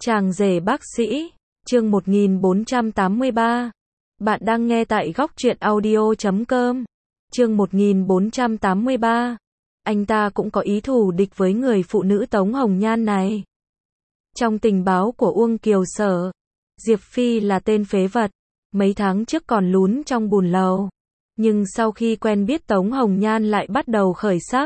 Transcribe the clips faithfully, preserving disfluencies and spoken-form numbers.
Chàng rể bác sĩ, chương một nghìn bốn trăm tám mươi ba. Bạn đang nghe tại góc truyện audio chấm com. Chương một nghìn bốn trăm tám mươi ba. Anh ta cũng có ý thù địch với người phụ nữ Tống Hồng Nhan này. Trong tình báo của Uông Kiều Sở, Diệp Phi là tên phế vật, mấy tháng trước còn lún trong bùn lầu. Nhưng sau khi quen biết Tống Hồng Nhan lại bắt đầu khởi sắc.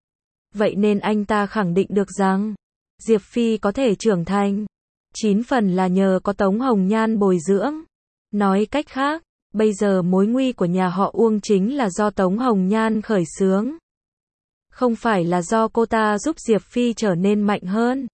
Vậy nên anh ta khẳng định được rằng, Diệp Phi có thể trưởng thành. Chín phần là nhờ có Tống Hồng Nhan bồi dưỡng. Nói cách khác, bây giờ mối nguy của nhà họ Uông chính là do Tống Hồng Nhan khởi xướng. Không phải là do cô ta giúp Diệp Phi trở nên mạnh hơn.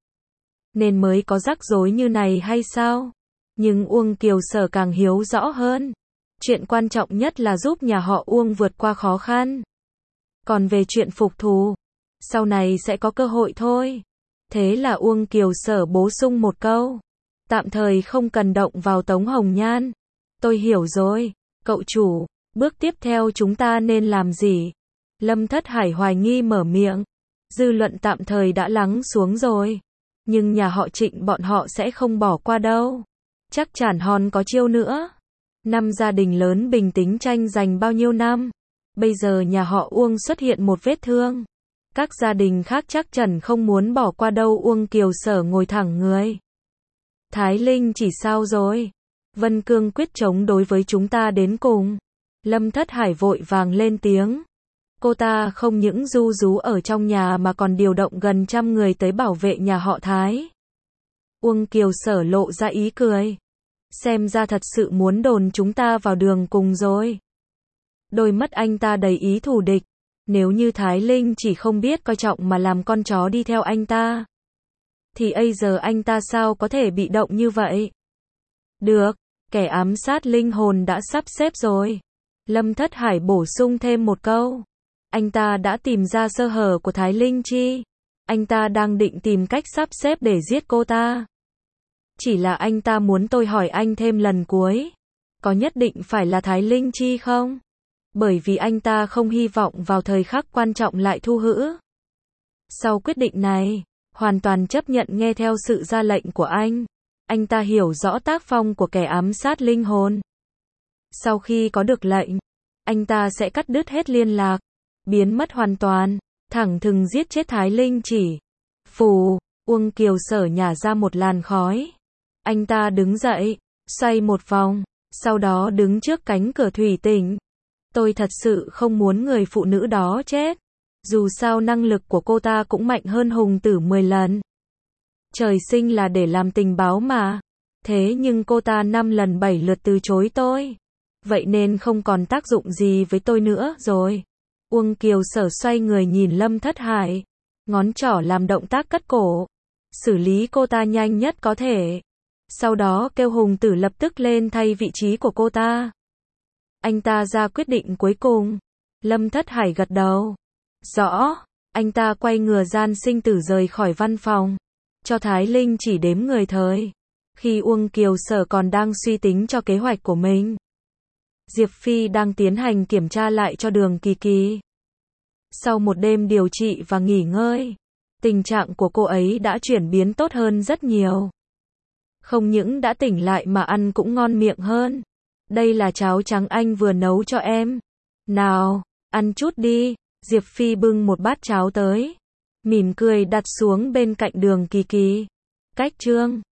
Nên mới có rắc rối như này hay sao? Nhưng Uông Kiều Sở càng hiểu rõ hơn. Chuyện quan trọng nhất là giúp nhà họ Uông vượt qua khó khăn. Còn về chuyện phục thù, sau này sẽ có cơ hội thôi. Thế là Uông Kiều Sở bổ sung một câu. Tạm thời không cần động vào Tống Hồng Nhan. Tôi hiểu rồi, cậu chủ. Bước tiếp theo chúng ta nên làm gì? Lâm Thất Hải hoài nghi mở miệng. Dư luận tạm thời đã lắng xuống rồi. Nhưng nhà họ Trịnh bọn họ sẽ không bỏ qua đâu. Chắc chắn hòn có chiêu nữa. Năm gia đình lớn bình tĩnh tranh giành bao nhiêu năm. Bây giờ nhà họ Uông xuất hiện một vết thương. Các gia đình khác chắc chắn không muốn bỏ qua đâu. Uông Kiều Sở ngồi thẳng người. Thái Linh chỉ sao rồi? Vân Cương quyết chống đối với chúng ta đến cùng. Lâm Thất Hải vội vàng lên tiếng. Cô ta không những ru rú ở trong nhà mà còn điều động gần trăm người tới bảo vệ nhà họ Thái. Uông Kiều Sở lộ ra ý cười. Xem ra thật sự muốn đồn chúng ta vào đường cùng rồi. Đôi mắt anh ta đầy ý thù địch. Nếu như Thái Linh chỉ không biết coi trọng mà làm con chó đi theo anh ta, thì bây giờ anh ta sao có thể bị động như vậy? Được, kẻ ám sát linh hồn đã sắp xếp rồi. Lâm Thất Hải bổ sung thêm một câu. Anh ta đã tìm ra sơ hở của Thái Linh Chi. Anh ta đang định tìm cách sắp xếp để giết cô ta. Chỉ là anh ta muốn tôi hỏi anh thêm lần cuối. Có nhất định phải là Thái Linh Chi không? Bởi vì anh ta không hy vọng vào thời khắc quan trọng lại thu hữ. Sau quyết định này, hoàn toàn chấp nhận nghe theo sự ra lệnh của anh. Anh ta hiểu rõ tác phong của kẻ ám sát linh hồn. Sau khi có được lệnh, anh ta sẽ cắt đứt hết liên lạc, biến mất hoàn toàn, thẳng thừng giết chết Thái Linh Chỉ. Phù, Uông Kiều Sở nhả ra một làn khói. Anh ta đứng dậy, xoay một vòng, sau đó đứng trước cánh cửa thủy tinh. Tôi thật sự không muốn người phụ nữ đó chết. Dù sao năng lực của cô ta cũng mạnh hơn Hùng Tử mười lần. Trời sinh là để làm tình báo mà. Thế nhưng cô ta năm lần bảy lượt từ chối tôi. Vậy nên không còn tác dụng gì với tôi nữa rồi. Uông Kiều Sở xoay người nhìn Lâm Thất Hải. Ngón trỏ làm động tác cất cổ. Xử lý cô ta nhanh nhất có thể. Sau đó kêu Hùng Tử lập tức lên thay vị trí của cô ta. Anh ta ra quyết định cuối cùng. Lâm Thất Hải gật đầu. Rõ. Anh ta quay ngựa gian sinh tử rời khỏi văn phòng. Cho Thái Linh chỉ đếm người thời. Khi Uông Kiều Sở còn đang suy tính cho kế hoạch của mình, Diệp Phi đang tiến hành kiểm tra lại cho Đường Kỳ Kỳ. Sau một đêm điều trị và nghỉ ngơi, tình trạng của cô ấy đã chuyển biến tốt hơn rất nhiều. Không những đã tỉnh lại mà ăn cũng ngon miệng hơn. Đây là cháo trắng anh vừa nấu cho em. Nào, ăn chút đi. Diệp Phi bưng một bát cháo tới. Mỉm cười đặt xuống bên cạnh Đường Kỳ Kỳ. Cách chương